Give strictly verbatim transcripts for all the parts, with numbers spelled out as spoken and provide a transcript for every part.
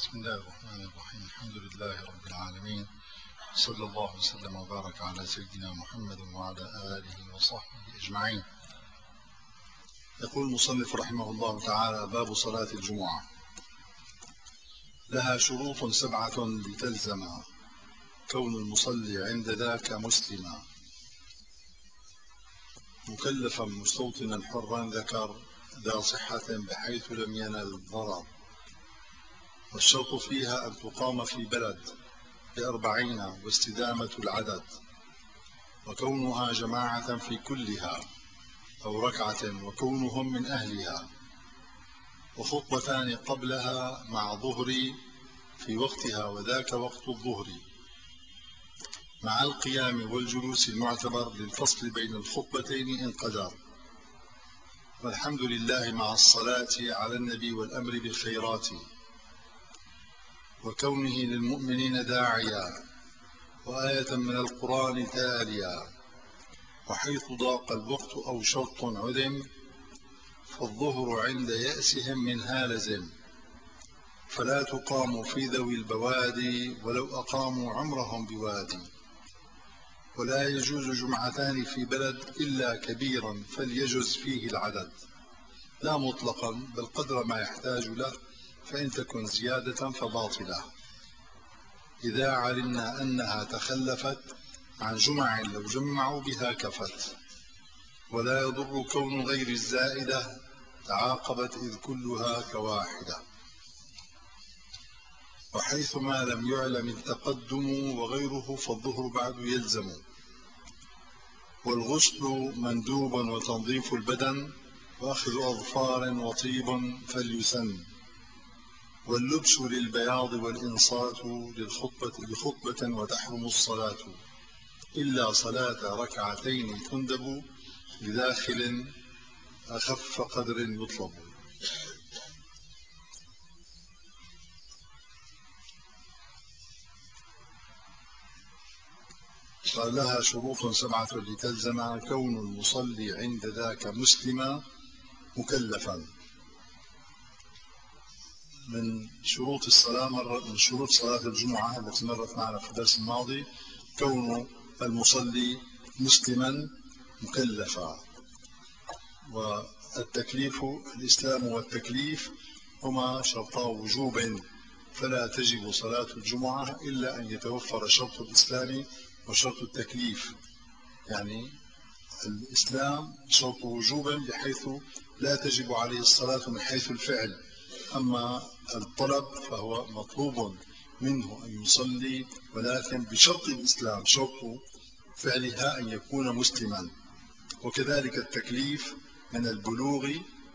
بسم الله الرحمن الرحيم. الحمد لله رب العالمين، صلى الله وسلم وبارك على سيدنا محمد وعلى آله وصحبه أجمعين. يقول المصنف رحمه الله تعالى: باب صلاة الجمعة. لها شروط سبعة لتلزم، كون المصلي عند ذاك مسلما، مكلفا مستوطنا حرا ذكر، ذا صحة بحيث لم ينل الضرر. والشرط فيها أن تقام في بلد بأربعين واستدامة العدد، وكونها جماعة في كلها أو ركعة وكونهم من أهلها، وخطبتان قبلها مع ظهر في وقتها وذاك وقت الظهر، مع القيام والجلوس المعتبر للفصل بين الخطبتين إن قدر. والحمد لله مع الصلاة على النبي والأمر بالخيرات، وكونه للمؤمنين داعيا، وآية من القرآن تاليا. وحيث ضاق الوقت أو شرط عدم، فالظهر عند يأسهم منها لزم، فلا تقام في ذوي البوادي ولو أقاموا عمرهم بوادي. ولا يجوز جمعتان في بلد إلا كبيرا فليجز فيه العدد، لا مطلقا بل قدر ما يحتاج له، فإن تكن زيادة فباطلة، إذا علمنا أنها تخلفت عن جمع لو جمعوا بها كفت. ولا يضر كون غير الزائدة تعاقبت إذ كلها كواحدة. وحيث ما لم يعلم التقدم وغيره فالظهر بعد يلزم. والغسل مندوب وتنظيف البدن، وأخذ أظفار وطيب فليسن. واللبس للبياض والإنصات للخطبة لخطبة وتحرم الصلاة، إلا صلاة ركعتين تندب لداخل أخف قدر يطلب. قال: لها شروط سبعة لتلزم، كون المصلي عند ذاك مسلما مكلفا. من شروط الصلاة مرة من شروط صلاة الجمعة التي مرت معنا في الدرس الماضي كون المصلي مسلما مكلفا. والتكليف، الإسلام والتكليف هما شرطا وجوب، فلا تجب صلاة الجمعة إلا أن يتوفر شرط الإسلام وشرط التكليف. يعني الإسلام شرط وجوب بحيث لا تجب عليه الصلاة من حيث الفعل، أما الطلب فهو مطلوب منه أن يصلي، ولكن بشرط الإسلام، شرط فعلها أن يكون مسلما. وكذلك التكليف من البلوغ،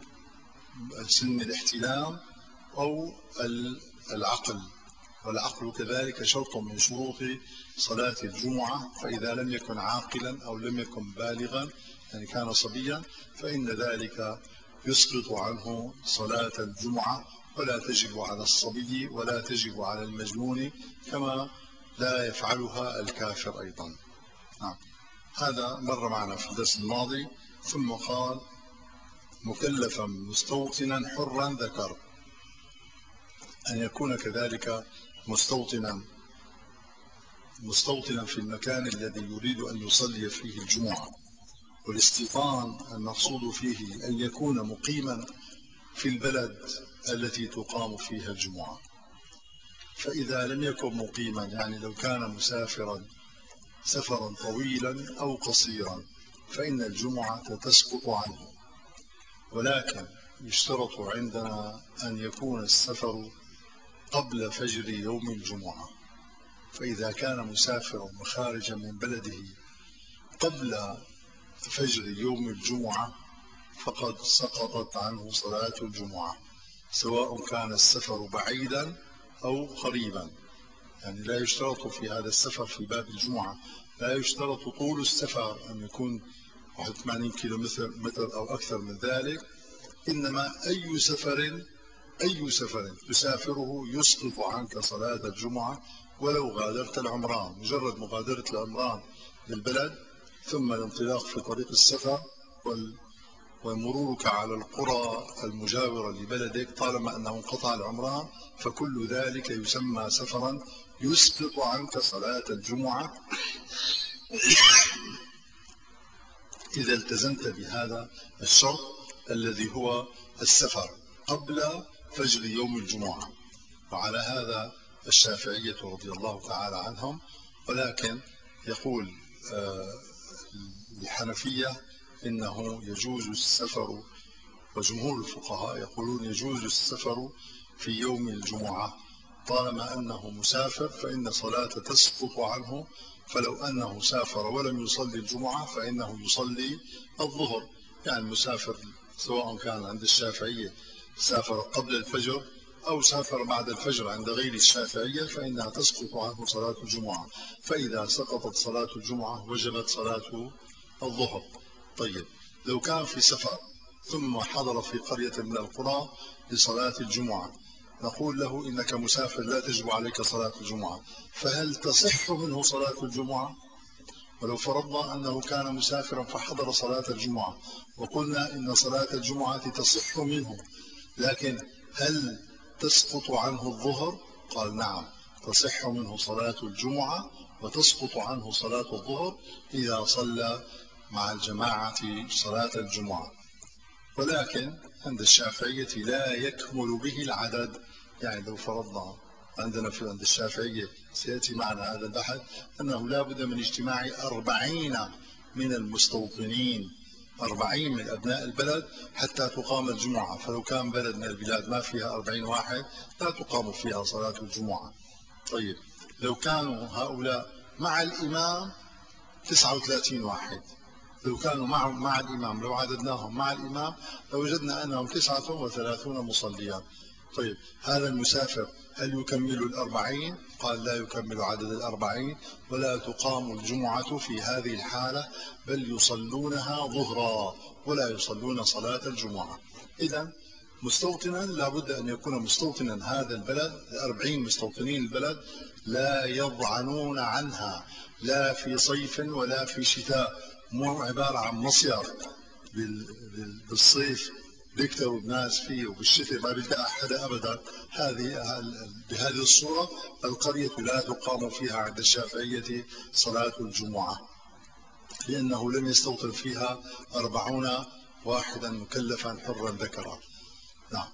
سن الاحتلام، أو العقل، والعقل كذلك شرط من شروط صلاة الجمعة. فإذا لم يكن عاقلا أو لم يكن بالغا، يعني كان صبيا، فإن ذلك يسقط عنه صلاة الجمعة، ولا تجب على الصبي ولا تجب على المجنون، كما لا يفعلها الكافر أيضا. نعم. هذا مر معنا في الدرس الماضي. ثم قال: مكلفا مستوطنا حرا ذكر، أن يكون كذلك مستوطنا مستوطنا في المكان الذي يريد أن يصلي فيه الجمعة. والاستيطان المقصود فيه أن يكون مقيما في البلد التي تقام فيها الجمعة. فإذا لم يكن مقيما، يعني لو كان مسافرا سفرا طويلا أو قصيرا، فإن الجمعة تسقط عنه. ولكن يشترط عندنا أن يكون السفر قبل فجر يوم الجمعة. فإذا كان مسافرا وخارجا من بلده قبل فجر يوم الجمعة فقد سقطت عنه صلاة الجمعة، سواء كان السفر بعيدا أو قريبا. يعني لا يشترط في هذا السفر في باب الجمعة، لا يشترط طول السفر أن يكون واحد وثمانين كيلو متر أو أكثر من ذلك، إنما أي سفر أي سفر تسافره يسقط عنك صلاة الجمعة ولو غادرت العمران. مجرد مغادرة العمران للبلد ثم الانطلاق في طريق السفر ومرورك على القرى المجاورة لبلدك طالما أنه انقطع العمران، فكل ذلك يسمى سفرا يسقط عنك صلاة الجمعة إذا التزمت بهذا الشرط الذي هو السفر قبل فجر يوم الجمعة. وعلى هذا الشافعية رضي الله تعالى عنهم، ولكن يقول الحنفية إنه يجوز السفر، وجمهور الفقهاء يقولون يجوز السفر في يوم الجمعة طالما أنه مسافر، فإن صلاة تسقط عنه، فلو أنه سافر ولم يصلي الجمعة فإنه يصلي الظهر. يعني المسافر سواء كان عند الشافعية سافر قبل الفجر أو سافر بعد الفجر عند غير الشافعية فإنها تسقط عنه صلاة الجمعة، فإذا سقطت صلاة الجمعة وجبت صلاة الظهر. طيب لو كان في سفر ثم حضر في قرية من القرى لصلاة الجمعة، نقول له إنك مسافر لا تجب عليك صلاة الجمعة، فهل تصح منه صلاة الجمعة؟ ولو فرضنا أنه كان مسافرا فحضر صلاة الجمعة وقلنا إن صلاة الجمعة تصح منه، لكن هل تسقط عنه الظهر؟ قال نعم، تصح منه صلاة الجمعة وتسقط عنه صلاة الظهر إذا صلى مع الجماعة صلاة الجمعة. ولكن عند الشافعية لا يكمل به العدد. يعني لو فرضنا عندنا في عند الشافعية سيأتي معنا هذا البحث أنه لا بد من اجتماع أربعين من المستوطنين، أربعين من أبناء البلد حتى تقام الجمعة، فلو كان بلد من البلاد ما فيها أربعين واحد لا تقام فيها صلاة الجمعة. طيب لو كانوا هؤلاء مع الإمام تسعة وثلاثين واحد، لو كانوا مع مع الإمام لو عددناهم مع الإمام لوجدنا أنهم تسعة وثلاثون مصليا. طيب هذا المسافر هل يكمل الأربعين؟ قال لا يكمل عدد الأربعين، ولا تقام الجمعة في هذه الحالة، بل يصلونها ظهرا ولا يصلون صلاة الجمعة. إذن مستوطنا لابد أن يكون مستوطنا هذا البلد، الأربعين مستوطنين البلد لا يضعنون عنها لا في صيف ولا في شتاء، مو عبارة عن مصير بالصيف بيكتروا الناس فيه وبالشتاء ما بيلقى حدا أبدا. هذه بهذه الصورة القرية لا تقام فيها عند الشافعية صلاة الجمعة، لأنه لم يستوطن فيها أربعون واحدا مكلفا حرا ذكرا. نعم.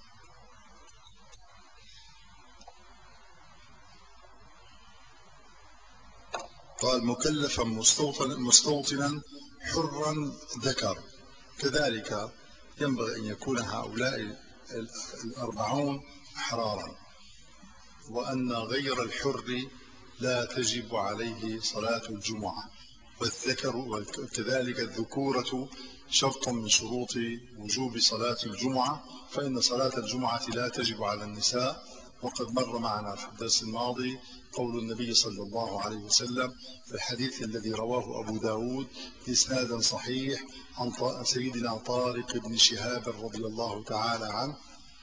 قال مكلفا مستوطنا, مستوطنا حرا ذكر. كذلك ينبغي أن يكون هؤلاء الأربعون أحرارا، وأن غير الحر لا تجب عليه صلاة الجمعة، والذكر وكذلك الذكورة شرط من شروط وجوب صلاة الجمعة، فإن صلاة الجمعة لا تجب على النساء. وقد مر معنا في الدرس الماضي قول النبي صلى الله عليه وسلم في الحديث الذي رواه أبو داود بإسناد صحيح عن سيدنا طارق بن شهاب رضي الله تعالى عنه: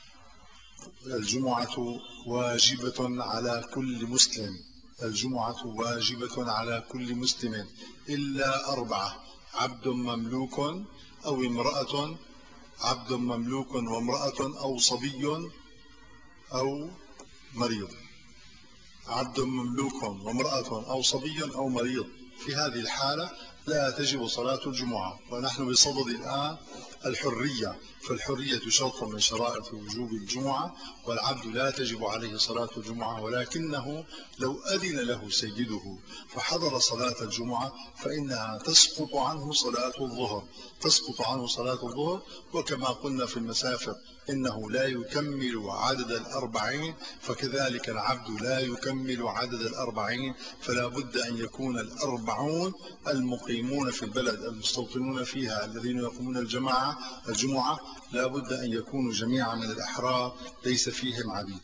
الجمعة واجبة على كل مسلم، الجمعة واجبة على كل مسلم إلا أربعة: عبد مملوك أو امرأة، عبد مملوك وامرأة أو صبي أو مريض. عبد مملوك وامرأة أو صبي أو مريض، في هذه الحالة لا تجب صلاة الجمعة. ونحن بصدد الآن الحرية، فالحرية شرط من شرائط وجوب الجمعة، والعبد لا تجب عليه صلاة الجمعة، ولكنه لو أذن له سيده فحضر صلاة الجمعة فإنها تسقط عنه صلاة الظهر، تسقط عنه صلاة الظهر. وكما قلنا في المسافر إنه لا يكمل عدد الأربعين، فكذلك العبد لا يكمل عدد الأربعين، فلا بد أن يكون الأربعون المقيمون في البلد المستوطنون فيها الذين يقومون الجماعة الجمعة لا بد أن يكونوا جميعا من الأحرار ليس فيهم عبيد.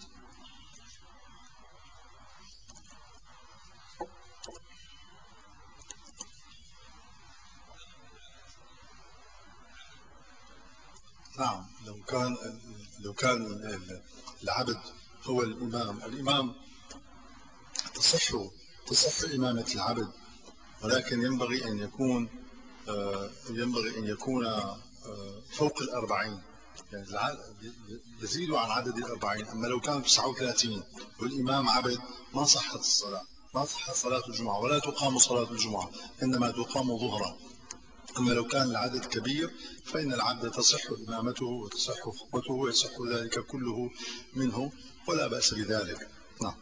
نعم، لو كان لو كان العبد هو الإمام، الإمام تصح تصح إمامة العبد، ولكن ينبغي أن يكون ينبغي أن يكون فوق الأربعين، يعني يزيد عن عدد الأربعين. أما لو كان تسعة وثلاثين والإمام عبد ما صحت الصلاة، ما صحت صلاة الجمعة ولا تقام صلاة الجمعة، إنما تقام ظهرا. أما لو كان العدد كبير فإن العبد تصح إمامته وتصح خطبته ويصح ذلك كله منه ولا بأس بذلك. نعم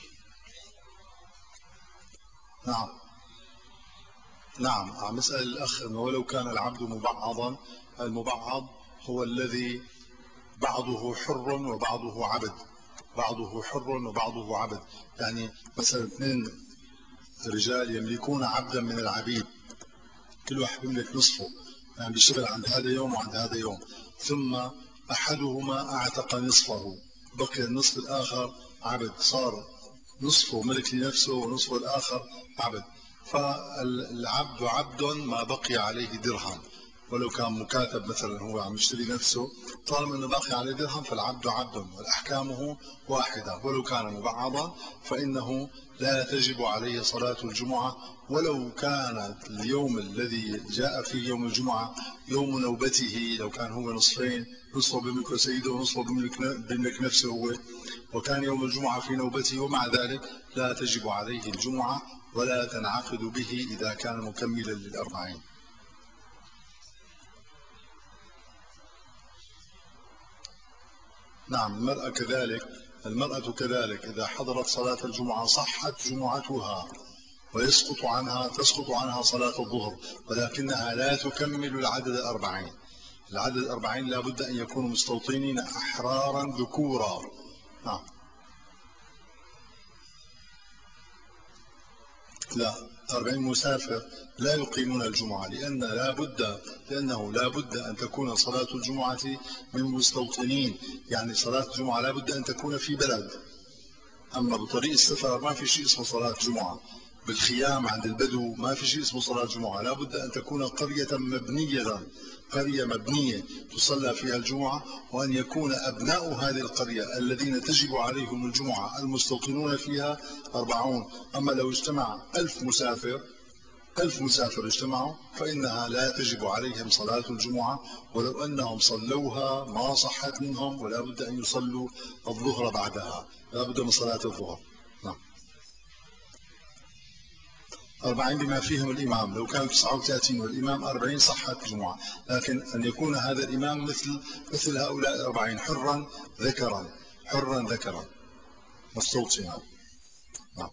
نعم نعم. عم يسأل الأخ أنه ولو كان العبد مبعضا، المبعض هو الذي بعضه حر وبعضه عبد، بعضه حر وبعضه عبد. يعني مثلا اثنين رجال يملكون عبدا من العبيد، كل واحد يملك نصفه، يعني بيشتغل عند هذا يوم وعند هذا يوم، ثم أحدهما أعتق نصفه، بقي النصف الآخر عبد، صار نصفه ملك لنفسه ونصفه الآخر عبد. فالعبد عبد ما بقي عليه درهم، ولو كان مكاتب مثلا هو عم يشتري نفسه، طالما انه باقي عليه درهم فالعبد عبد والاحكامه واحده. ولو كان مبعضا فانه لا تجب عليه صلاه الجمعه، ولو كان اليوم الذي جاء فيه يوم الجمعه يوم نوبته، لو كان هو نصفين، نصفه بملك سيده ونصفه بملك بملك نفسه هو، وكان يوم الجمعه في نوبته، ومع ذلك لا تجب عليه الجمعه ولا تنعقد به اذا كان مكملا للاربعين. نعم. المرأة كذلك، المرأة كذلك إذا حضرت صلاة الجمعة صحت جمعتها ويسقط عنها، تسقط عنها صلاة الظهر، ولكنها لا تكمل العدد الأربعين. العدد الأربعين لا بد أن يكونوا مستوطنين أحرارا ذكورا. نعم. لا، أربعين مسافر لا يقيمون الجمعة، لأن لا بد لأنه لا بد أن تكون صلاة الجمعة من مستوطنين، يعني صلاة الجمعة لا بد أن تكون في بلد. أما بطريق السفر ما في شيء اسمه صلاة جمعة، بالخيام عند البدو ما في شيء اسمه صلاة جمعة، لا بد أن تكون قرية مبنية، قرية مبنية تصلى فيها الجمعة، وأن يكون أبناء هذه القرية الذين تجب عليهم الجمعة المستوطنون فيها أربعون. أما لو اجتمع ألف مسافر، ألف مسافر اجتمعوا فإنها لا تجب عليهم صلاة الجمعة، ولو أنهم صلوها ما صحت منهم، ولا بد أن يصلوا الظهر بعدها، لا بد من صلاة الظهر. نعم. أربعين بما فيهم الإمام، لو كان تسعة وثلاثين والإمام أربعين صحت الجمعة، لكن أن يكون هذا الإمام مثل مثل هؤلاء الأربعين، حرا ذكرا، حرا ذكرا مستوطنا. نعم.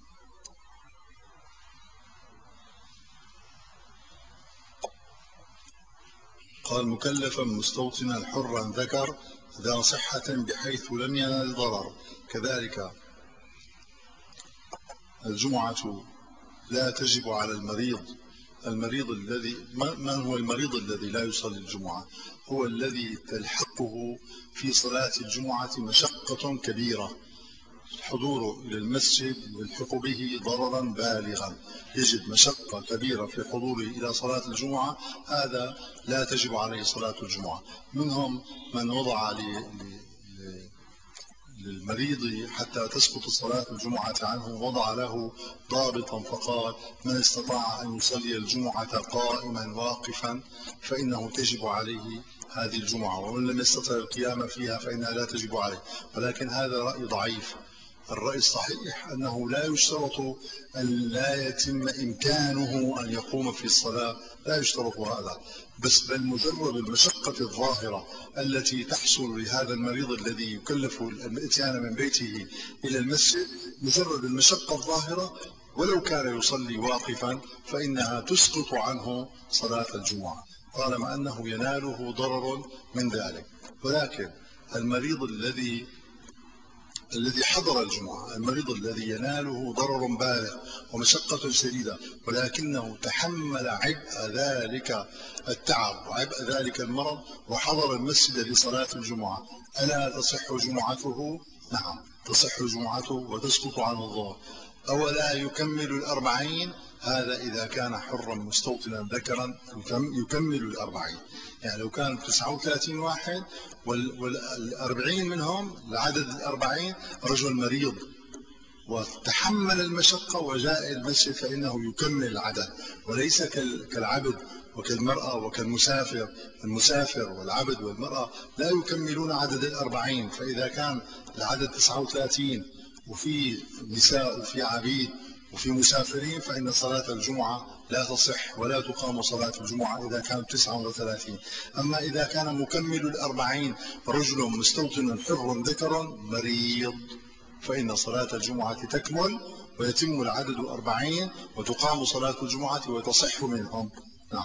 قال مكلفا مستوطنا حرا ذكر ذا صحة بحيث لم ينال ضرر. كذلك الجمعة لا تجب على المريض. المريض الذي، من هو المريض الذي لا يصلي الجمعة؟ هو الذي تلحقه في صلاة الجمعة مشقة كبيرة، حضوره إلى المسجد يلحق به ضررا بالغا، يجد مشقة كبيرة في حضوره إلى صلاة الجمعة، هذا لا تجب عليه صلاة الجمعة. منهم من وضع للمريض حتى تسقط صلاة الجمعة عنه، وضع له ضابطا فقال من استطاع أن يصلي الجمعة قائما واقفا فإنه تجب عليه هذه الجمعة، ومن لم يستطع القيام فيها فإنها لا تجب عليه. ولكن هذا رأي ضعيف. الرأي الصحيح أنه لا يشترط أن لا يتم إمكانه أن يقوم في الصلاة، لا يشترط هذا، بس بل مجرد المشقة الظاهرة التي تحصل لهذا المريض الذي يكلف الاتيان من بيته إلى المسجد، مجرد المشقة الظاهرة ولو كان يصلي واقفا فإنها تسقط عنه صلاة الجمعة طالما أنه يناله ضرر من ذلك. ولكن المريض الذي الذي حضر الجمعة، المريض الذي يناله ضرر بالغ ومشقة شديدة، ولكنه تحمل عبء ذلك التعب وعبء ذلك المرض وحضر المسجد لصلاة الجمعة، ألا تصح جمعته؟ نعم تصح جمعته وتسقط عنه الظهر. أولا يكمل الأربعين؟ هذا إذا كان حرا مستوطنا ذكرا يكمل الأربعين. يعني لو كان تسعة وثلاثين واحد والأربعين منهم العدد الأربعين رجل مريض وتحمل المشقة وجاء المسجد فإنه يكمل العدد، وليس كالعبد وكالمرأة وكالمسافر. المسافر والعبد والمرأة لا يكملون عدد الأربعين، فإذا كان العدد تسعة وثلاثين وفي نساء وفي عبيد وفي مسافرين فإن صلاة الجمعة لا تصح ولا تقام صلاة الجمعة إذا كانت تسعة وثلاثين. أما إذا كان مكمل الأربعين رجل مستوطن حر ذكر مريض فإن صلاة الجمعة تكمل ويتم العدد أربعين وتقام صلاة الجمعة وتصح منهم. نعم.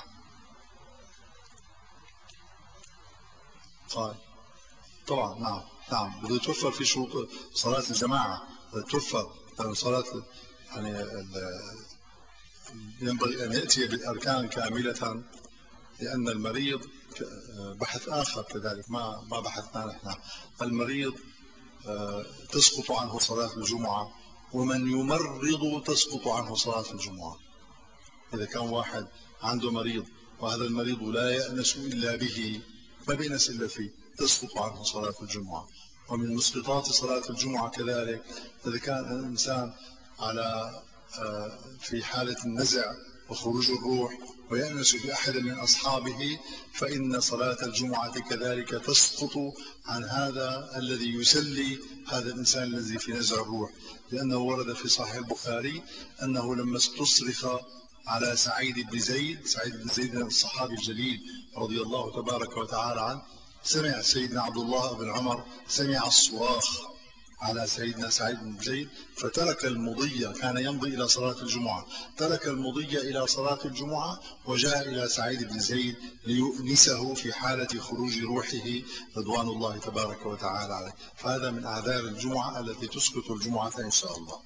طيب. طبعا. نعم نعم بده يتوفر في شروط صلاة الجماعة، توفر صلاة يعني ينبغي أن يأتي بالأركان كاملة، لأن المريض بحث آخر كذلك ما ما بحثنا نحن. المريض تسقط عنه صلاة الجمعة، ومن يمرض تسقط عنه صلاة الجمعة. إذا كان واحد عنده مريض وهذا المريض لا يأنس إلا به، ما بيأنس إلا فيه، تسقط عنه صلاة الجمعة. ومن مسقطات صلاة الجمعة كذلك إذا كان الإنسان على في حالة النزع وخروج الروح ويأنس بأحد من أصحابه فإن صلاة الجمعة كذلك تسقط عن هذا الذي يسلي هذا الإنسان الذي في نزع الروح، لأنه ورد في صحيح البخاري أنه لما استصرخ على سعيد بن زيد، سعيد بن زيد الصحابي الجليل رضي الله تبارك وتعالى عنه، سمع سيدنا عبد الله بن عمر سمع الصراخ على سيدنا سعيد بن زيد فترك المضي، كان يمضي إلى صلاة الجمعة، ترك المضي إلى صلاة الجمعة وجاء إلى سعيد بن زيد ليؤنسه في حالة خروج روحه رضوان الله تبارك وتعالى عليه. فهذا من أعذار الجمعة التي تسقط الجمعة إن شاء الله.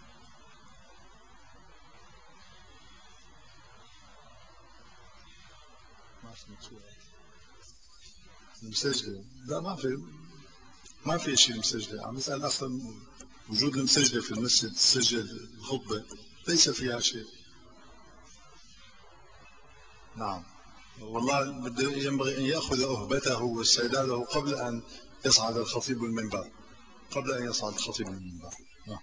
المسجد لا، ما في ما في شيء مسجلة. عم نسأل أصلا وجود المسجلة في المسجد، تسجل الخطبة ليس فيها شيء. نعم والله بده ينبغي أن يأخذ أهبته واستعداده قبل أن يصعد الخطيب المنبر، قبل أن يصعد الخطيب المنبر. نعم.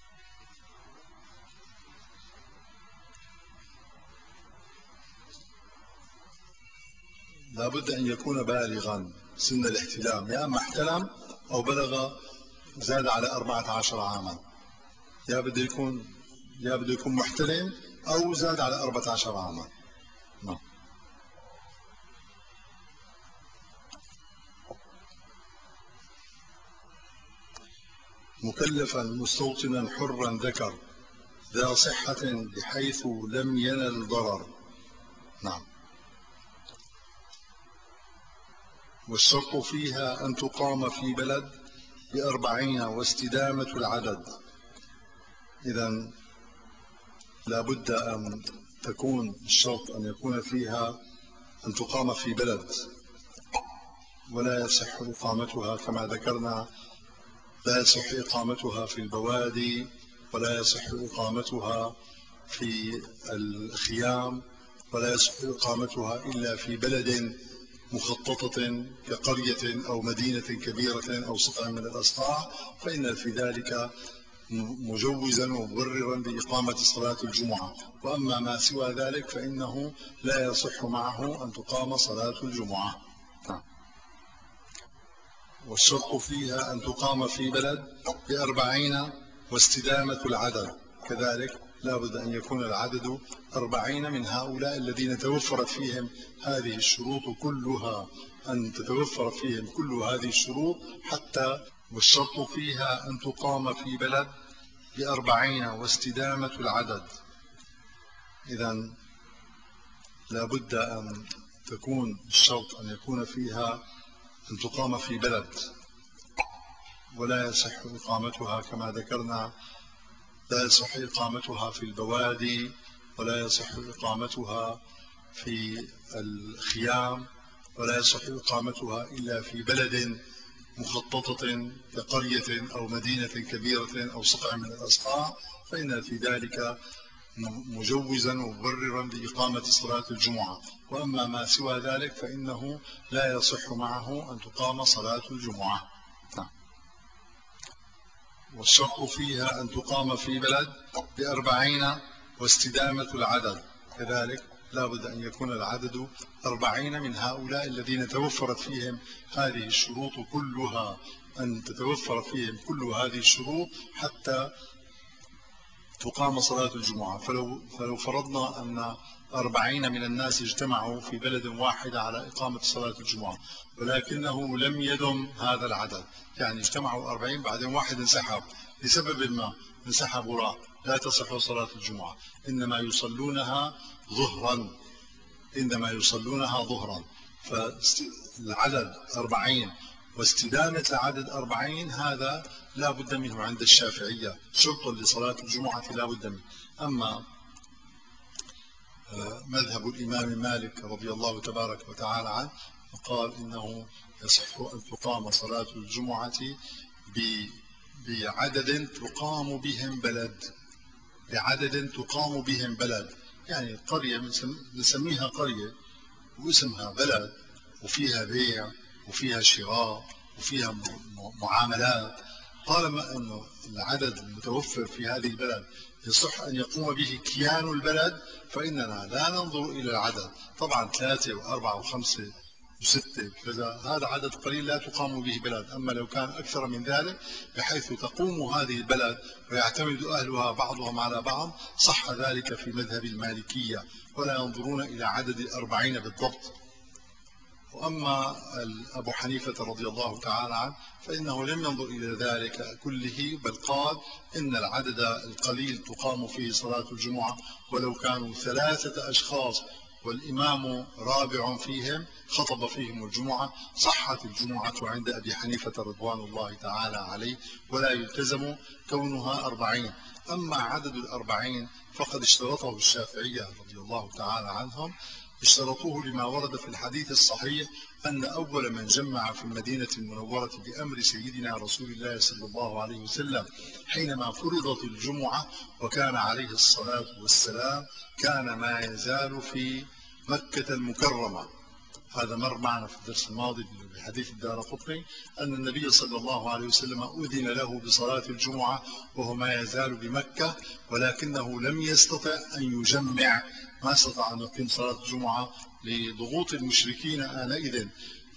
لابد أن يكون بالغا سن الاحتلام، يا أما احتلم أو بلغ زاد على أربعة عشر عاما، يا بده يكون يا بده يكون محتلم أو زاد على أربعة عشر عاما. نعم. مكلفا مستوطنا حرا ذكر ذا صحة بحيث لم ينل ضرر. نعم. والشرط فيها أن تقام في بلد بأربعين واستدامة العدد. إذن لابد أن تكون الشرط أن يكون فيها أن تقام في بلد، ولا يصح إقامتها كما ذكرنا، لا يصح إقامتها في البوادي، ولا يصح إقامتها في الخيام، ولا يصح إقامتها إلا في بلد مخططة كقرية أو مدينة كبيرة أو سطح من الأسطاح، فإن في ذلك مجوزا ومبررا بإقامة صلاة الجمعة. وأما ما سوى ذلك فإنه لا يصح معه أن تقام صلاة الجمعة. والشرط فيها أن تقام في بلد بأربعين واستدامة العدد، كذلك لا بد أن يكون العدد أربعين من هؤلاء الذين توفرت فيهم هذه الشروط كلها، أن تتوفر فيهم كل هذه الشروط حتى. والشرط فيها أن تقام في بلد بأربعين واستدامة العدد. إذن لا بد أن تكون الشرط أن يكون فيها أن تقام في بلد، ولا يصح إقامتها كما ذكرنا، لا يصح إقامتها في البوادي، ولا يصح إقامتها في الخيام، ولا يصح إقامتها إلا في بلد مخططة كقرية أو مدينة كبيرة أو سطح من الأسطاح، فإن في ذلك مجوزا ومبررا لإقامة صلاة الجمعة. وأما ما سوى ذلك فإنه لا يصح معه أن تقام صلاة الجمعة. والشرط فيها أن تقام في بلد بأربعين واستدامة العدد، كذلك لا بد أن يكون العدد أربعين من هؤلاء الذين توفرت فيهم هذه الشروط كلها، أن تتوفر فيهم كل هذه الشروط حتى تقام صلاة الجمعة. فلو, فلو فرضنا أن أربعين من الناس اجتمعوا في بلد واحد على إقامة صلاة الجمعة، ولكنه لم يدم هذا العدد، يعني اجتمعوا أربعين بعدين واحد انسحب لسبب ما، انسحب وراء، لا تصح صلاة الجمعة، إنما يصلونها ظهرا، إنما يصلونها ظهرا. فالعدد أربعين واستدامة العدد أربعين هذا لا بد منه عند الشافعية، شرط لصلاة الجمعة لا بد منه. أما مذهب الإمام مالك رضي الله تبارك وتعالى عنه فقال إنه يصح أن تقام صلاة الجمعة بعدد تقام بهم بلد، بعدد تقام بهم بلد، يعني قرية نسميها قرية واسمها بلد وفيها بيع وفيها شراء وفيها معاملات، طالما أنه العدد المتوفر في هذه البلد يصح أن يقوم به كيان البلد فإننا لا ننظر إلى العدد. طبعا ثلاثة وأربعة وخمسة وستة كذا هذا عدد قليل لا تقام به بلد، أما لو كان أكثر من ذلك بحيث تقوم هذه البلد ويعتمد أهلها بعضهم على بعض صح ذلك في مذهب المالكية، ولا ينظرون إلى عدد الأربعين بالضبط. وأما أبو حنيفة رضي الله تعالى عنه فإنه لم ينظر إلى ذلك كله، بل قال إن العدد القليل تقام فيه صلاة الجمعة، ولو كانوا ثلاثة أشخاص والإمام رابع فيهم خطب فيهم الجمعة صحت الجمعة عند أبي حنيفة رضوان الله تعالى عليه، ولا يلتزم كونها أربعين. أما عدد الأربعين فقد اشترطه الشافعية رضي الله تعالى عنهم، اشترطوه لما ورد في الحديث الصحيح أن أول من جمع في المدينة المنورة بأمر سيدنا رسول الله صلى الله عليه وسلم حينما فرضت الجمعة وكان عليه الصلاة والسلام كان ما يزال في مكة المكرمة. هذا مر معنا في الدرس الماضي بحديث الدارقطني أن النبي صلى الله عليه وسلم أذن له بصلاة الجمعة وهو ما يزال بمكة، ولكنه لم يستطع أن يجمع، ما استطاع أن يقيم صلاة الجمعة لضغوط المشركين آنئذ،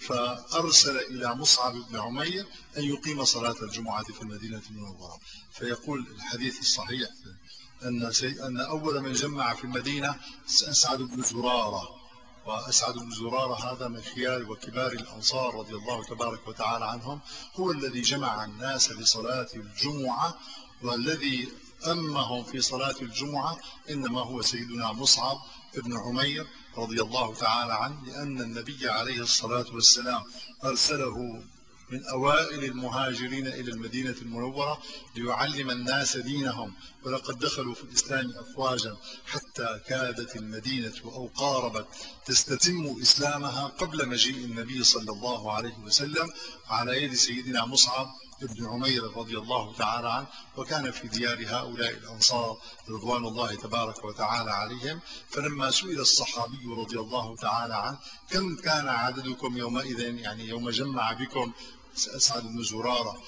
فأرسل إلى مصعب بن عمير أن يقيم صلاة الجمعة في المدينة المنورة. فيقول الحديث الصحيح أن, أن أول من جمع في المدينة أسعد بن زرارة، وأسعد بن زرارة هذا من خيار وكبار الأنصار رضي الله تبارك وتعالى عنهم، هو الذي جمع الناس لصلاة الجمعة، والذي أمهم في صلاة الجمعة إنما هو سيدنا مصعب بن عمير رضي الله تعالى عنه، لأن النبي عليه الصلاة والسلام أرسله من أوائل المهاجرين إلى المدينة المنورة ليعلم الناس دينهم، ولقد دخلوا في الإسلام أفواجا حتى كادت المدينة أو قاربت تستتم إسلامها قبل مجيء النبي صلى الله عليه وسلم على يد سيدنا مصعب ابن عمير رضي الله تعالى عنه، وكان في ديار هؤلاء الأنصار رضوان الله تبارك وتعالى عليهم. فلما سئل الصحابي رضي الله تعالى عنه كم كان عددكم يومئذ، يعني يوم جمع بكم أسعد بن زرارة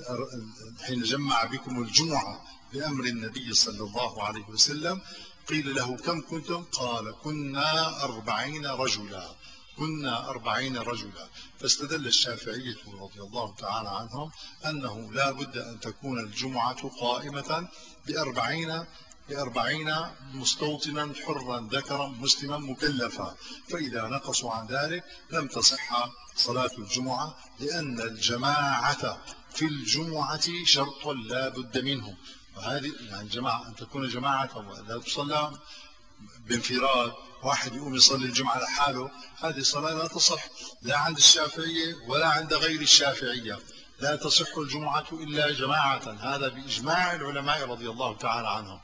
حين جمع بكم الجمعة بأمر النبي صلى الله عليه وسلم، قيل له كم كنتم؟ قال كنا أربعين رجلا، كنا أربعين رجلا. فاستدل الشافعية رضي الله تعالى عنهم أنه لا بد أن تكون الجمعة قائمة بأربعين بأربعين مستوطنا حرا ذكرا مسلما مكلفا، فإذا نقصوا عن ذلك لم تصح صلاة الجمعة، لأن الجماعة في الجمعة شرط لا بد منه. وهذه يعني الجماعة أن تكون جماعة ولا تصلى بانفراد، واحد يقوم يصلي الجمعة لحاله، هذه الصلاة لا تصح لا عند الشافعية ولا عند غير الشافعية، لا تصح الجمعة إلا جماعة، هذا بإجماع العلماء رضي الله تعالى عنهم.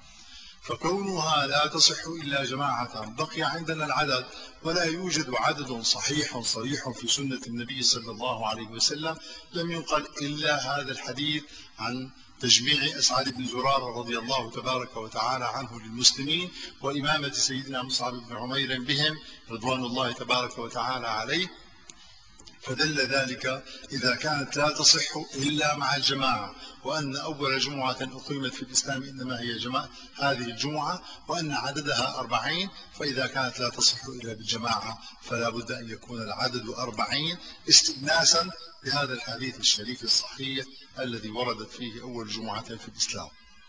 فكونها لا تصح إلا جماعة بقي عندنا العدد، ولا يوجد عدد صحيح صريح في سنة النبي صلى الله عليه وسلم لم ينقل إلا هذا الحديث عن تجميع أسعد بن زرارة رضي الله تبارك وتعالى عنه للمسلمين، وإمامة سيدنا مصعب بن عمير بهم رضوان الله تبارك وتعالى عليه. فدل ذلك إذا كانت لا تصح إلا مع الجماعة، وأن أول جمعة أقيمت في الإسلام إنما هي جماعة هذه الجمعة، وأن عددها أربعين، فإذا كانت لا تصح إلا بالجماعة فلا بد أن يكون العدد أربعين استئناسا بهذا الحديث الشريف الصحيح الذي وردت فيه أول جمعة في الإسلام.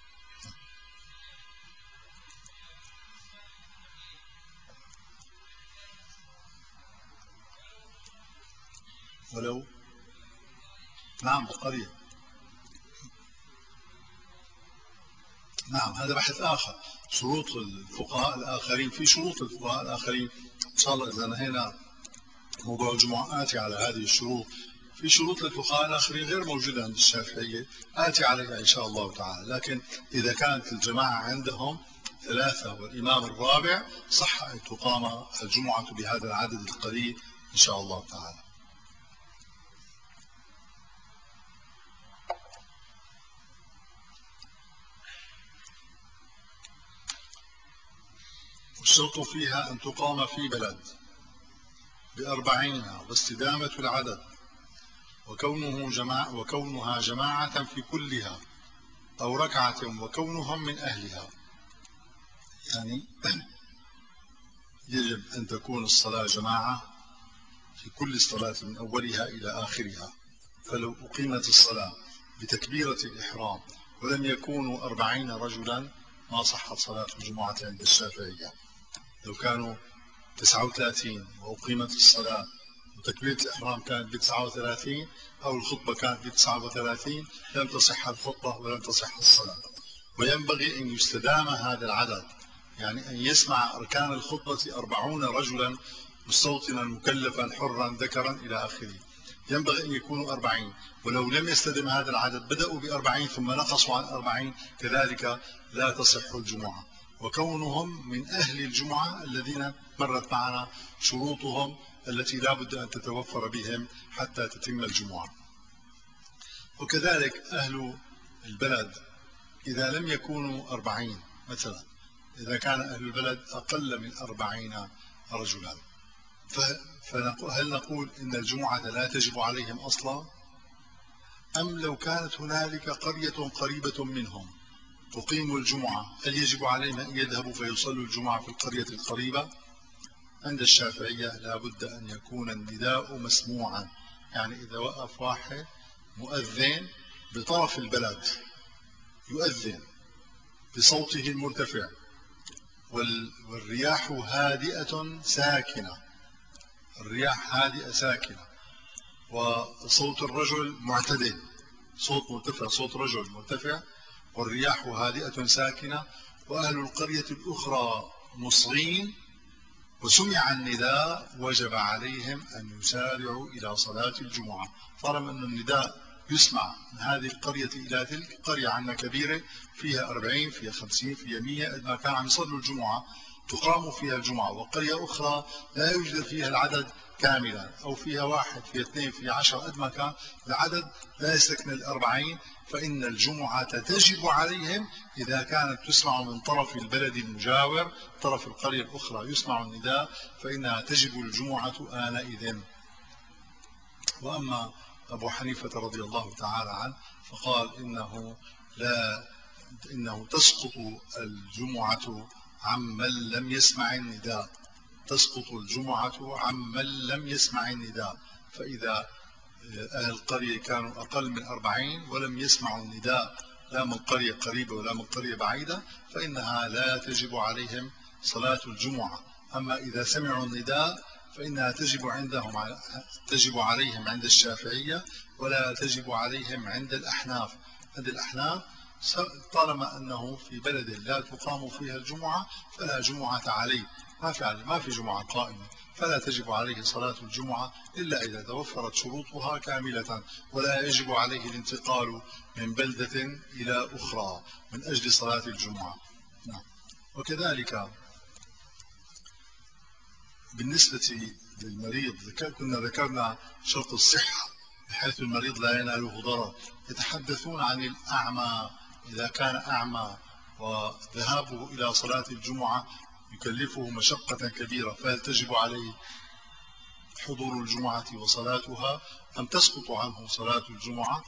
ولو نعم بالقرية، نعم هذا بحث آخر. شروط الفقهاء الآخرين، في شروط الفقهاء الآخرين إن شاء الله إذا نهينا موضوع الجمعة آتي على هذه الشروط. في شروط للفقهاء الآخرين غير موجودة عند الشافعية، آتي عليها إن شاء الله تعالى. لكن إذا كانت الجماعة عندهم ثلاثة والإمام الرابع صح أن تقام الجمعة بهذا العدد القليل إن شاء الله تعالى. والشرط فيها أن تقام في بلد بأربعين، واستدامة العدد، وكونه جماعة وكونها جماعة في كلها، أو ركعة وكونهم من أهلها. يعني يجب أن تكون الصلاة جماعة في كل الصلاة من أولها إلى آخرها. فلو أقيمت الصلاة بتكبيرة الإحرام ولم يكونوا أربعين رجلا ما صحت صلاة الجمعة عند الشافعية. لو كانوا تسعة وثلاثين وأقيمت الصلاة وتكبيرة الإحرام كانت بتسعة وثلاثين أو الخطبة كانت بتسعة وثلاثين لم تصح الخطبة ولم تصح الصلاة. وينبغي أن يستدام هذا العدد، يعني أن يسمع أركان الخطبة أربعون رجلا مستوطنا مكلفا حرا ذكرا إلى آخره. ينبغي أن يكونوا أربعين، ولو لم يستدم هذا العدد بدأوا بأربعين ثم نقصوا عن أربعين كذلك لا تصح الجمعة. وكونهم من أهل الجمعة الذين مرت معنا شروطهم التي لا بد أن تتوفر بهم حتى تتم الجمعة. وكذلك أهل البلد إذا لم يكونوا أربعين، مثلا إذا كان أهل البلد أقل من أربعين رجلا، فهل نقول إن الجمعة لا تجب عليهم أصلا؟ أم لو كانت هنالك قرية قريبة منهم تقيم الجمعة هل يجب عليهم أن يذهبوا فيصلوا الجمعة في القرية القريبة؟ عند الشافعية لا بد أن يكون النداء مسموعا، يعني إذا وقف واحد مؤذن بطرف البلد يؤذن بصوته المرتفع والرياح هادئة ساكنة، الرياح هادئة ساكنة، وصوت الرجل معتدل، صوت مرتفع، صوت رجل مرتفع، والرياح هادئة ساكنة، وأهل القرية الأخرى مصغين، وسمع النداء وجب عليهم أن يسارعوا إلى صلاة الجمعة. طالما أن النداء يسمع من هذه القرية إلى تلك قرية عنا كبيرة فيها أربعين فيها خمسين فيها مئة ما كان عم يصلوا الجمعة تقام فيها الجمعة، وقرية أخرى لا يوجد فيها العدد كاملا أو فيها واحد فيها اثنين فيها عشر قد ما كان العدد لا يستكمل الأربعين، فإن الجمعة تجب عليهم إذا كانت تسمع من طرف البلد المجاور طرف القرية الأخرى يسمع النداء فإنها تجب الجمعة آنئذ. وأما أبو حنيفة رضي الله تعالى عنه فقال إنه لا إنه تسقط الجمعة عمن لم يسمع النداء، تسقط الجمعة عمن لم يسمع النداء. فإذا أهل القرية كانوا أقل من أربعين ولم يسمعوا النداء لا من قرية قريبة ولا من قرية بعيدة فإنها لا تجب عليهم صلاة الجمعة. أما إذا سمعوا النداء فإنها تجب عندهم تجب عليهم عند الشافعية ولا تجب عليهم عند الأحناف. عند الأحناف طالما أنه في بلد لا تقام فيها الجمعة فلا جمعة عليه، ما في ما في جمعة قائمة، فلا تجب عليه صلاة الجمعة إلا إذا توفرت شروطها كاملة، ولا يجب عليه الانتقال من بلدة إلى أخرى من أجل صلاة الجمعة. وكذلك بالنسبة للمريض كنا ذكرنا شرط الصحة بحيث المريض لا يناله ضرر. يتحدثون عن الأعمى، إذا كان أعمى وذهابه إلى صلاة الجمعة يكلفه مشقة كبيرة فهل تجب عليه حضور الجمعة وصلاتها أم تسقط عنه صلاة الجمعة.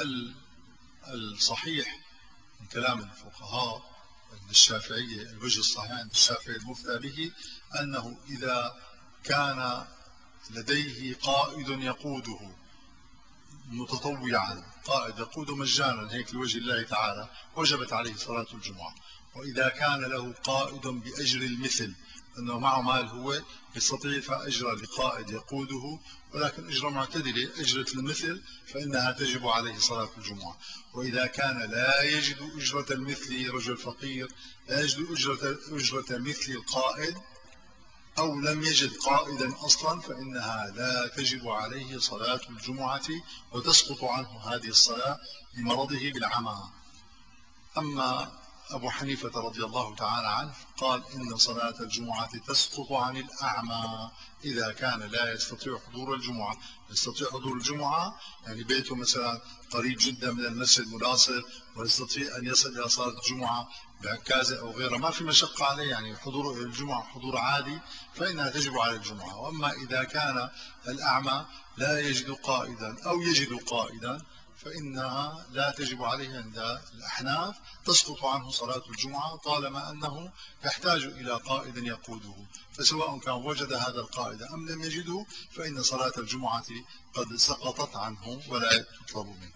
الصحيح من كلام الفقهاء عند الشافعية، الوجه الصحيح عند الشافعي المفتى به، أنه إذا كان لديه قائد يقوده متطوعا، قائد يقود مجانا هيك لوجه الله تعالى، وجبت عليه صلاة الجمعة. وإذا كان له قائد بأجر المثل، أنه معه مال هو يستطيع يدفع أجر لقائد يقوده، ولكن أجرة معتدلة أجرة المثل، فإنها تجب عليه صلاة الجمعة. وإذا كان لا يجد أجرة المثل، رجل فقير لا يجد أجرة, أجرة مثل القائد، أو لم يجد قائدا أصلا، فإنها لا تجب عليه صلاة الجمعة، وتسقط عنه هذه الصلاة لمرضه بالعمى. أما أبو حنيفة رضي الله تعالى عنه قال إن صلاة الجمعة تسقط عن الأعمى إذا كان لا يستطيع حضور الجمعة. يستطيع حضور الجمعة يعني بيته مثلا قريب جدا من المسجد مناسب، ويستطيع أن يصل إلى صلاة الجمعة بعكازة أو غيرها، ما في مشقة عليه، يعني حضور الجمعة حضور عادي، فإنها تجب على الجمعة. وأما إذا كان الأعمى لا يجد قائدا أو يجد قائدا، فإنها لا تجب عليه عند الأحناف، تسقط عنه صلاة الجمعة طالما أنه يحتاج إلى قائد يقوده. فسواء كان وجد هذا القائد أم لم يجده، فإن صلاة الجمعة قد سقطت عنه ولا تطلب منه.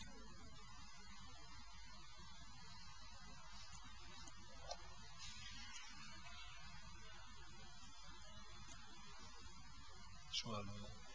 سؤال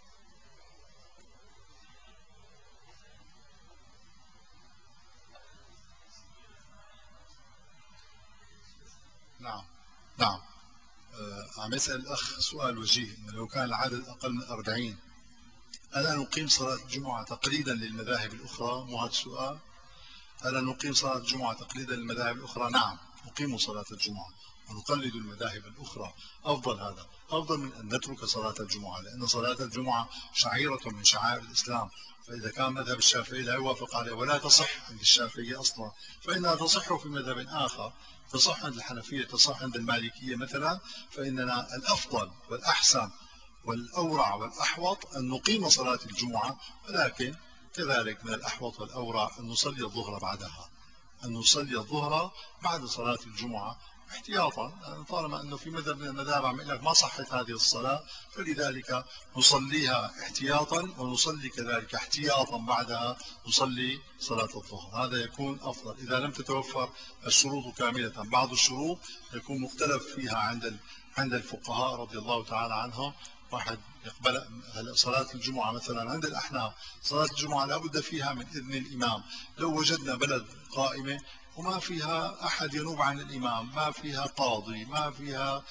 نعم نعم. آه عم يسأل الأخ سؤال وجيه، لو كان العدد أقل من أربعين ألا نقيم صلاة الجمعة تقليدا للمذاهب الأخرى؟ مو هذا السؤال؟ ألا نقيم صلاة الجمعة تقليدا للمذاهب الأخرى؟ نعم، نقيم صلاة الجمعة ونقلد المذاهب الأخرى. أفضل هذا، أفضل من أن نترك صلاة الجمعة، لأن صلاة الجمعة شعيرة من شعائر الإسلام. فإذا كان مذهب الشافعي لا يوافق عليه ولا تصح عند الشافعية أصلا، فإنها تصح في مذهب آخر، تصح عند الحنفية، تصح عند المالكية مثلا. فإننا الأفضل والأحسن والأورع والأحوط أن نقيم صلاة الجمعة، ولكن كذلك من الأحوط والأورع أن نصلي الظهر بعدها، أن نصلي الظهر بعد صلاة الجمعة احتياطا، طالما أنه في مذهب من المذاهب عم يقول لك ما صحت هذه الصلاة، فلذلك نصليها احتياطا، ونصلي كذلك احتياطا بعدها نصلي صلاة الظهر. هذا يكون أفضل إذا لم تتوفر الشروط كاملة. بعض الشروط يكون مختلف فيها عند عند الفقهاء رضي الله تعالى عنهم. واحد يقبل صلاة الجمعة مثلا عند الأحناف، صلاة الجمعة لا بد فيها من إذن الإمام. لو وجدنا بلد قائمة وما فيها أحد ينوب عن الإمام، ما فيها قاضي، ما فيها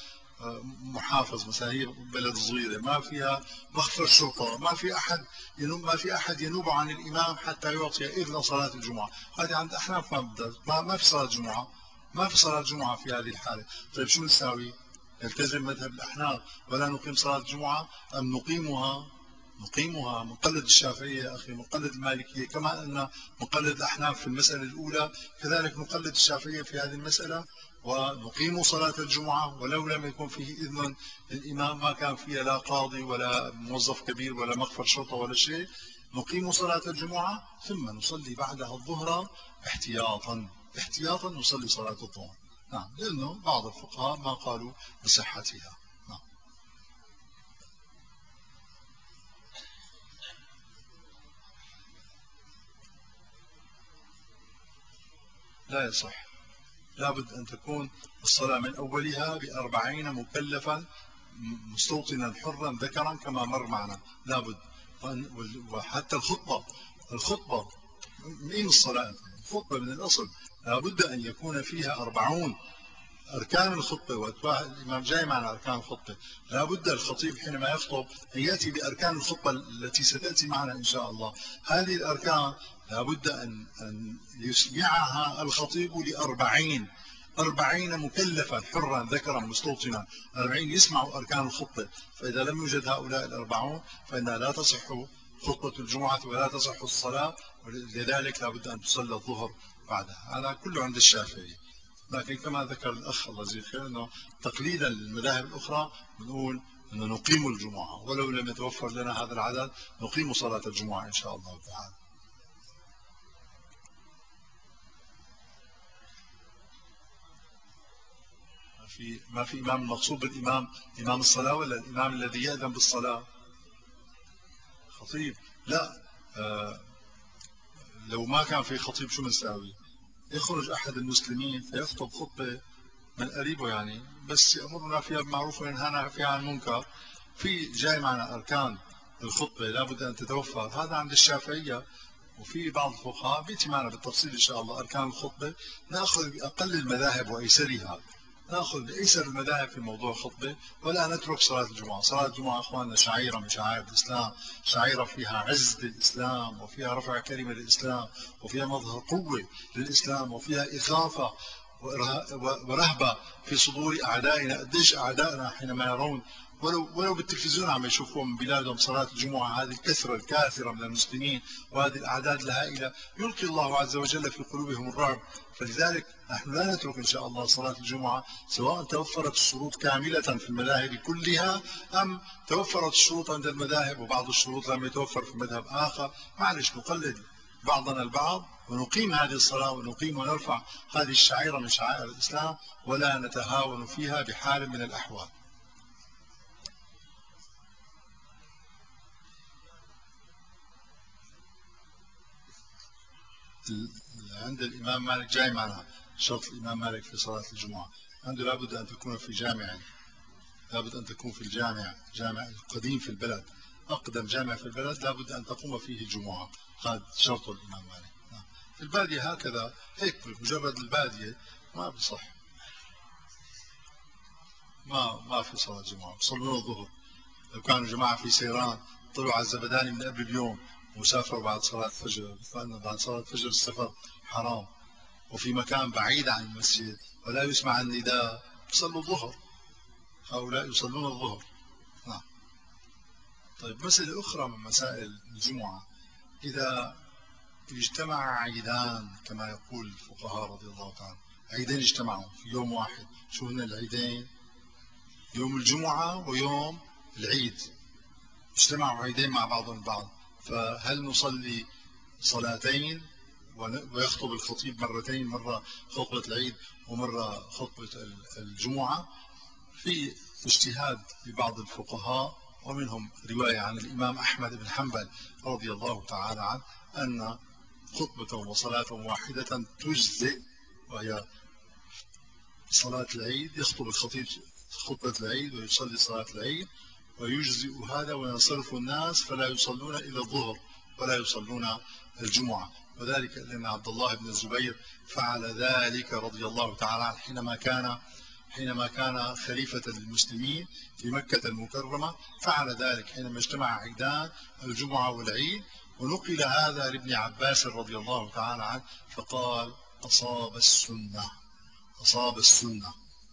محافظ مثلا، هي بلد صغيرة ما فيها مخفر شرطة، ما في أحد ينوب ما في أحد ينوب عن الإمام حتى يعطي إذن صلاة الجمعة، هذه عند الأحناف ما ما, ما في صلاة جمعة، ما في صلاة جمعة في هذه الحالة. طيب شو نساوي؟ نلتزم مذهب الأحناف ولا نقيم صلاة الجمعة، أم نقيمها؟ نقيمها، مقلد الشافعية يا أخي، مقلد المالكية، كما أن مقلد الأحناف في المسألة الأولى كذلك نقلد الشافعية في هذه المسألة، ونقيم صلاة الجمعة ولو لم يكن فيه إذن للإمام، ما كان فيها لا قاضي ولا موظف كبير ولا مخفر شرطة ولا شيء، نقيم صلاة الجمعة ثم نصلي بعدها الظهر احتياطا، احتياطا نصلي صلاة الظهر. نعم، لأنه بعض الفقهاء ما قالوا بصحتها. نعم. لا يصح، لابد أن تكون الصلاة من أولها بأربعين مكلفا مستوطنا حرا ذكرا كما مر معنا، لابد. وحتى الخطبة، الخطبة من الصلاة، الخطبة من الأصل لابد أن يكون فيها أربعون أركان الخطبة، وأتباع الإمام جاي معنا أركان الخطبة، لا بد الخطيب حينما يخطب أن يأتي بأركان الخطبة التي ستأتي معنا إن شاء الله. هذه الأركان لا بد أن, أن يسمعها الخطيب لأربعين، أربعين مكلفا حرا ذكرا مستوطنا، أربعين يسمعوا أركان الخطبة. فإذا لم يوجد هؤلاء الأربعون فإنها لا تصح خطبة الجمعة ولا تصح الصلاة، ولذلك لا بد أن تصلى الظهر بعدها. هذا كله عند الشافعي. لكن كما ذكر الأخ الله يجزيه خير أنه تقليدا للمذاهب الأخرى بنقول أن نقيم الجمعة، ولو لم يتوفر لنا هذا العدد نقيم صلاة الجمعة إن شاء الله تعالى. ما في ما في إمام المقصود بالإمام إمام الصلاة ولا الإمام الذي يأذن بالصلاة؟ خطيب؟ لا. آه لو ما كان في خطيب شو بنساوي؟ يخرج أحد المسلمين فيخطب خطبة من قريبه يعني، بس يأمرنا فيها بالمعروف وينهانا فيها عن المنكر. في جاي معنا أركان الخطبة لابد أن تتوفر، هذا عند الشافعية، وفي بعض الفقهاء بيأتي معنا بالتفصيل إن شاء الله. أركان الخطبة نأخذ بأقل المذاهب وأيسرها، نأخذ بأيسر المذاهب في موضوع الخطبة، ولا نترك صلاة الجمعة. صلاة الجمعة أخواننا شعيرة من شعائر الإسلام، شعيرة فيها عز للإسلام، وفيها رفع كلمة للإسلام، وفيها مظهر قوة للإسلام، وفيها إخافة ورهبة في صدور أعدائنا. قديش أعدائنا حينما يرون ولو ولو بالتلفزيون عم يشوفوا من بلادهم صلاة الجمعة، هذه الكثرة الكاثرة من المسلمين وهذه الأعداد الهائلة، يلقي الله عز وجل في قلوبهم الرعب. فلذلك نحن لا نترك إن شاء الله صلاة الجمعة، سواء توفرت الشروط كاملة في المذاهب كلها أم توفرت الشروط عند المذاهب وبعض الشروط لم يتوفر في مذهب آخر. معلش نقلد بعضنا البعض ونقيم هذه الصلاة ونقيم ونرفع هذه الشعيرة من شعائر الإسلام، ولا نتهاون فيها بحال من الأحوال. عند الإمام مالك جاي معنا شرط الإمام مالك في صلاة الجمعة، عنده لابد أن تكون في جامع، لابد أن تكون في الجامع، جامع القديم في البلد، أقدم جامع في البلد لابد أن تقوم فيه الجمعة، هذا شرط الإمام مالك. في البادية هكذا، هيك مجرد البادية ما بصح، ما ما في صلاة جمعة، بصلون الظهر. لو كانوا جماعة في سيران طلعوا على الزبداني من قبل اليوم وسافروا بعد صلاة الفجر، فإن بعد صلاة الفجر السفر حرام، وفي مكان بعيد عن المسجد ولا يسمع النداء، يصلوا الظهر، هؤلاء يصلون الظهر. نعم. طيب مسألة أخرى من مسائل الجمعة، إذا اجتمع عيدان كما يقول الفقهاء رضي الله تعالى، عيدين اجتمعوا في يوم واحد، شو هن العيدين؟ يوم الجمعة ويوم العيد، اجتمعوا عيدين مع بعضهم البعض، فهل نصلي صلاتين ويخطب الخطيب مرتين، مرة خطبة العيد ومرة خطبة الجمعة؟ في اجتهاد لبعض الفقهاء ومنهم رواية عن الإمام أحمد بن حنبل رضي الله تعالى عنه أن خطبة وصلاة واحدة تجزئ، وهي صلاة العيد، يخطب الخطيب خطبة العيد ويصلي صلاة العيد ويجزئ هذا وينصرف الناس فلا يصلون إلى الظهر ولا يصلون الجمعة. وذلك لأن عبد الله بن الزبير فعل ذلك رضي الله تعالى عنه حينما كان حينما كان خليفة للمسلمين في مكة المكرمة، فعل ذلك حينما اجتمع عيدان الجمعة والعيد، ونقل هذا لابن عباس رضي الله تعالى عنه فقال أصاب السنة، أصاب السنة.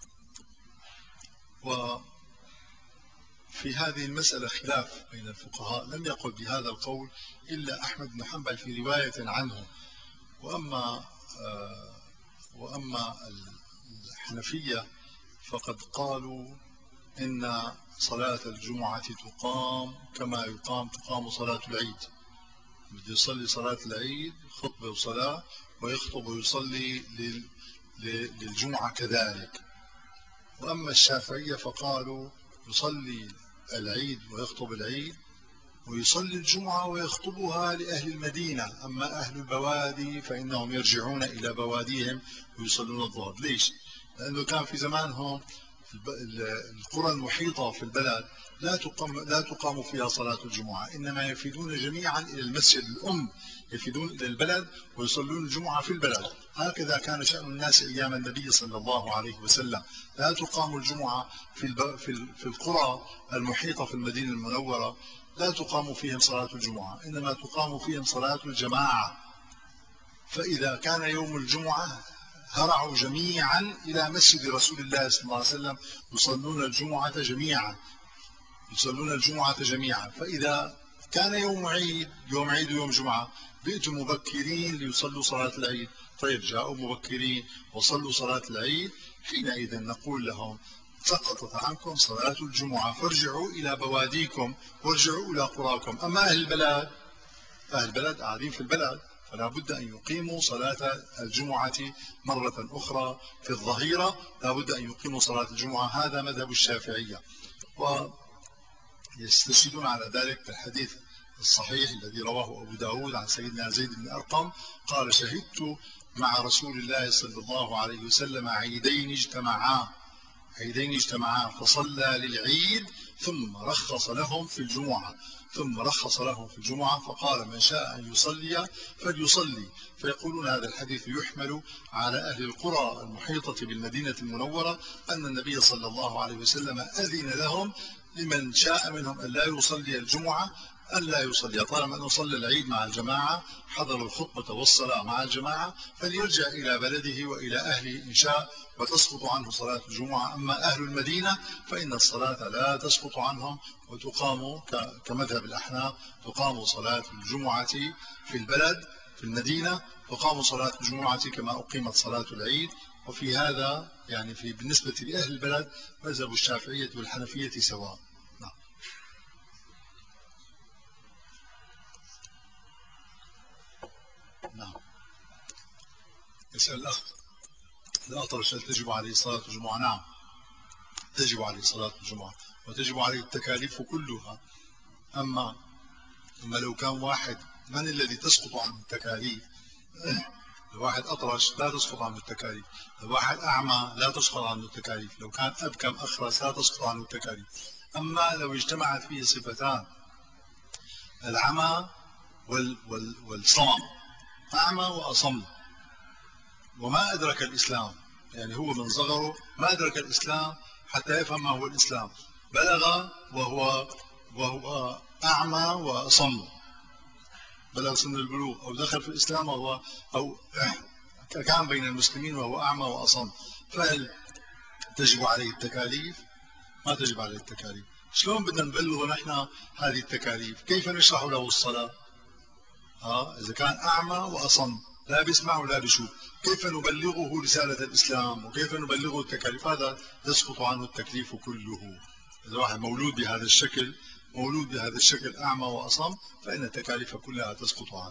وفي هذه المسألة خلاف بين الفقهاء، لم يقل بهذا القول إلا أحمد بن حنبل في رواية عنه، وأما آه وأما الحنفية فقد قالوا إن صلاة الجمعة تقام كما يقام تقام صلاة العيد، بده يصلي صلاة العيد خطبة وصلاة ويخطب ويصلي للجمعة كذلك. وأما الشافعية فقالوا يصلي العيد ويخطب العيد ويصلي الجمعة ويخطبها لأهل المدينة، أما أهل البوادي فإنهم يرجعون إلى بواديهم ويصلون الظهر. ليش؟ لأنه كان في زمانهم القرى المحيطة في البلد لا تقام لا تقام فيها صلاة الجمعة، إنما يفيدون جميعا إلى المسجد الأم، يفيدون إلى البلد ويصلون الجمعة في البلد. هكذا كان شأن الناس أيام النبي صلى الله عليه وسلم، لا تقام الجمعة في في في القرى المحيطة في المدينة المنورة، لا تقام فيهم صلاة الجمعة، إنما تقام فيهم صلاة الجماعة. فإذا كان يوم الجمعة هرعوا جميعا إلى مسجد رسول الله صلى الله عليه وسلم يصلون الجمعة جميعا، يصلون الجمعة جميعا. فإذا كان يوم عيد، يوم عيد ويوم جمعة، بيئتوا مبكرين ليصلوا صلاة العيد، طيب جاءوا مبكرين وصلوا صلاة العيد، حينئذ نقول لهم سقطت عنكم صلاة الجمعة فارجعوا إلى بواديكم وارجعوا إلى قراكم. أما أهل البلد، أهل البلد قاعدين في البلد، فلا بد أن يقيموا صلاة الجمعة مرة أخرى في الظهيرة، لا بد أن يقيموا صلاة الجمعة. هذا مذهب الشافعية، ويستشهدون على ذلك بالحديث الصحيح الذي رواه أبو داود عن سيدنا زيد بن أرقم قال: شهدت مع رسول الله صلى الله عليه وسلم عيدين اجتمعا عيدين اجتمعا فصلى للعيد ثم رخص لهم في الجمعة ثم رخص لهم في الجمعة فقال: من شاء أن يصلي فليصلي. فيقولون هذا الحديث يحمل على أهل القرى المحيطة بالمدينة المنورة أن النبي صلى الله عليه وسلم أذن لهم لمن شاء منهم أن لا يصلي الجمعة أن لا يصلي، طالما أنه صلى العيد مع الجماعة، حضر الخطبة والصلاة مع الجماعة، فليرجع إلى بلده وإلى أهله إن شاء وتسقط عنه صلاة الجمعة. أما أهل المدينة فإن الصلاة لا تسقط عنهم وتقام كمذهب الأحناف، تقام صلاة الجمعة في البلد في المدينة، تقام صلاة الجمعة كما أقيمت صلاة العيد. وفي هذا يعني في بالنسبة لأهل البلد مذهب الشافعية والحنفية سواء. نعم. نعم. يسأل الأخ: الأطرش هل تجب عليه صلاة الجمعة؟ نعم، تجب عليه صلاة الجمعة وتجب عليه التكاليف كلها. أما أما لو كان واحد، من الذي تسقط عنه التكاليف؟ لو واحد أطرش لا تسقط عنه التكاليف، لو واحد أعمى لا تسقط عنه التكاليف، لو كان أبكم أخرس لا تسقط عنه التكاليف. أما لو اجتمعت فيه صفتان، العمى وال وال والصمم، أعمى وأصم وما أدرك الإسلام، يعني هو من صغره ما أدرك الإسلام حتى يفهم ما هو الإسلام، بلغ وهو وهو أعمى وأصم، بلغ سن البلوغ أو دخل في الإسلام وهو أو كان بين المسلمين وهو أعمى وأصم، فهل تجب عليه التكاليف؟ ما تجب عليه التكاليف. شلون بدنا نبلغه نحن هذه التكاليف؟ كيف نشرح له الصلاة؟ ها إذا كان أعمى وأصم لا بيسمع ولا بيشوف، كيف نبلغه رسالة الإسلام وكيف نبلغه التكاليف؟ هذا يسقط عنه التكليف كله. إذا واحد مولود بهذا الشكل مولود بهذا الشكل أعمى وأصم فإن التكاليف كلها تسقط عنه.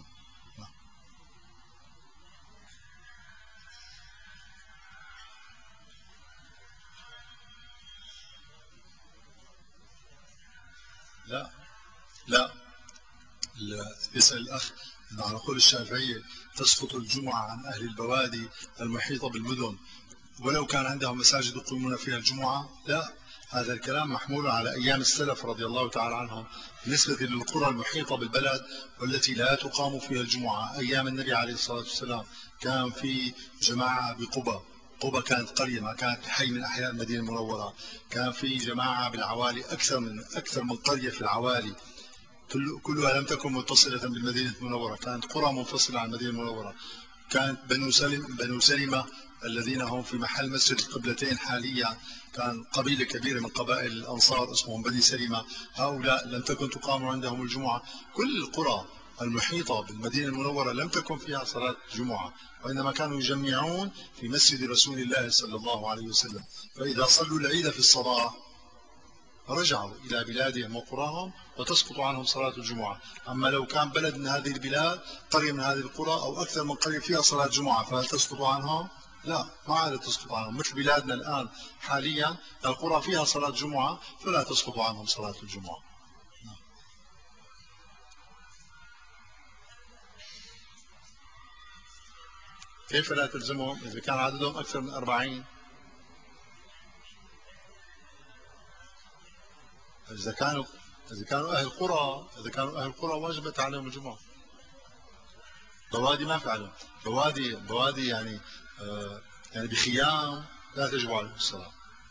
لا لا يسأل الأخ أن على قول الشافعية تسقط الجمعة عن أهل البوادي المحيطة بالمدن ولو كان عندهم مساجد يقيمون فيها الجمعة. لا، هذا الكلام محمول على أيام السلف رضي الله تعالى عنهم بالنسبة للقرى المحيطة بالبلد والتي لا تقام فيها الجمعة. أيام النبي عليه الصلاة والسلام كان في جماعة بقبة، قبة كانت قرية ما كانت حي من أحياء المدينة المنورة، كان في جماعة بالعوالي، أكثر من أكثر من قرية في العوالي، كلها لم تكن متصلة بالمدينة المنورة، كانت قرى منفصلة عن المدينة المنورة. كانت بنو سلم بنو سلمة الذين هم في محل مسجد القبلتين حاليا، كان قبيلة كبيرة من قبائل الأنصار اسمهم بني سلمة، هؤلاء لم تكن تقام عندهم الجمعة. كل القرى المحيطة بالمدينة المنورة لم تكن فيها صلاة جمعة، وإنما كانوا يجمعون في مسجد رسول الله صلى الله عليه وسلم، فإذا صلوا العيد في الصباح رجعوا إلى بلادهم وقراهم وتسقط عنهم صلاة الجمعة. أما لو كان بلد من هذه البلاد، قرية من هذه القرى أو أكثر من قرية فيها صلاة جمعة، فهل تسقط عنهم؟ لا، ما عاد تسقط عنهم. مثل بلادنا الآن حاليا القرى فيها صلاة جمعة فلا تسقط عنهم صلاة الجمعة. كيف لا تلزمهم إذا كان عددهم أكثر من أربعين؟ إذا كانوا إذا كانوا أهل قرى إذا كانوا أهل قرى واجبت عليهم الجمعة. بوادي ما فعلوا، بوادي بوادي يعني آه يعني بخيام لا تجب عليهم الصلاة.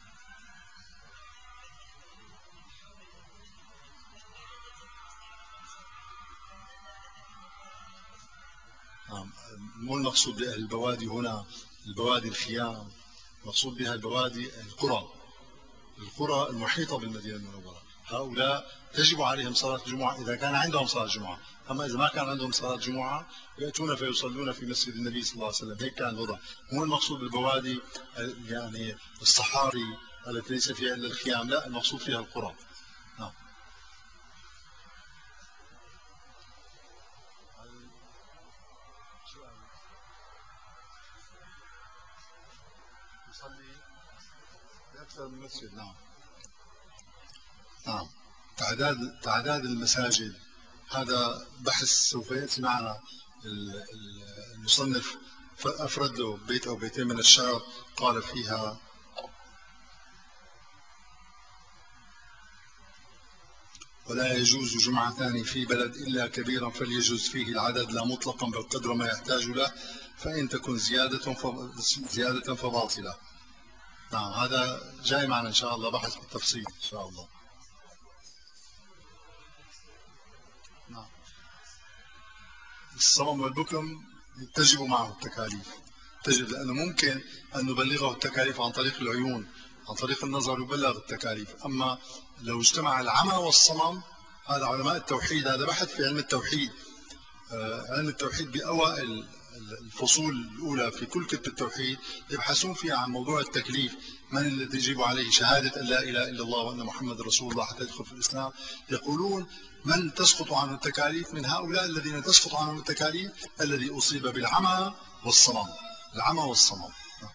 نعم، مو المقصود بأهل البوادي هنا البوادي الخيام، المقصود بها البوادي القرى القرى المحيطة بالمدينة المنورة، هؤلاء تجب عليهم صلاة الجمعة إذا كان عندهم صلاة جمعة. أما إذا ما كان عندهم صلاة جمعة يأتون فيصلون في مسجد النبي صلى الله عليه وسلم، هيك كان الوضع. مو المقصود بالبوادي يعني الصحاري التي ليس فيها إلا الخيام، لا المقصود فيها القرى. نعم. يصلي في أكثر من مسجد. نعم. نعم. تعداد تعداد المساجد هذا بحث سوف يأتي معنا. المصنف أفرد له بيت أو بيتين من الشعر قال فيها: ولا يجوز جمعتان في بلد إلا كبيرا فليجوز فيه العدد لا مطلقا بل قدر ما يحتاج له، فإن تكن زيادة زيادة فباطلة. نعم هذا جاي معنا إن شاء الله بحث بالتفصيل إن شاء الله. نعم. الصمم والبكم تجب معه التكاليف، تجب، لأنه ممكن أن نبلغه التكاليف عن طريق العيون، عن طريق النظر يبلغ التكاليف. أما لو اجتمع العمى والصمم، هذا علماء التوحيد، هذا بحث في علم التوحيد. علم التوحيد بأوائل الفصول الأولى في كل كتب التوحيد يبحثون فيها عن موضوع التكليف، من الذي يجب عليه شهادة أن لا إله إلا الله وأن محمد رسول الله حتى يدخل في الإسلام. يقولون من تسقط عنه التكاليف من هؤلاء الذين تسقط عنهم التكاليف الذي أصيب بالعمى والصمم. العمى والصمم.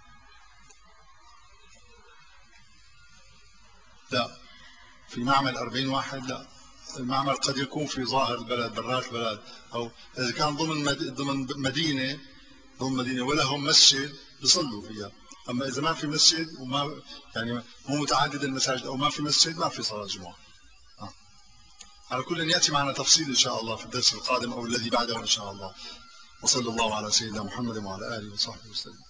لا، في معمل أربعين واحد لا. المعمل قد يكون في ظاهر البلد، برات البلد، أو إذا كان ضمن ضمن مدينة ضمن مدينة ولهم مسجد بيصلوا فيها. أما إذا ما في مسجد وما يعني مو متعدد المساجد أو ما في مسجد ما في صلاة جمعة. آه. على كل يأتي معنا تفصيل إن شاء الله في الدرس القادم أو الذي بعده إن شاء الله. وصلى الله على سيدنا محمد وعلى آله وصحبه وسلم.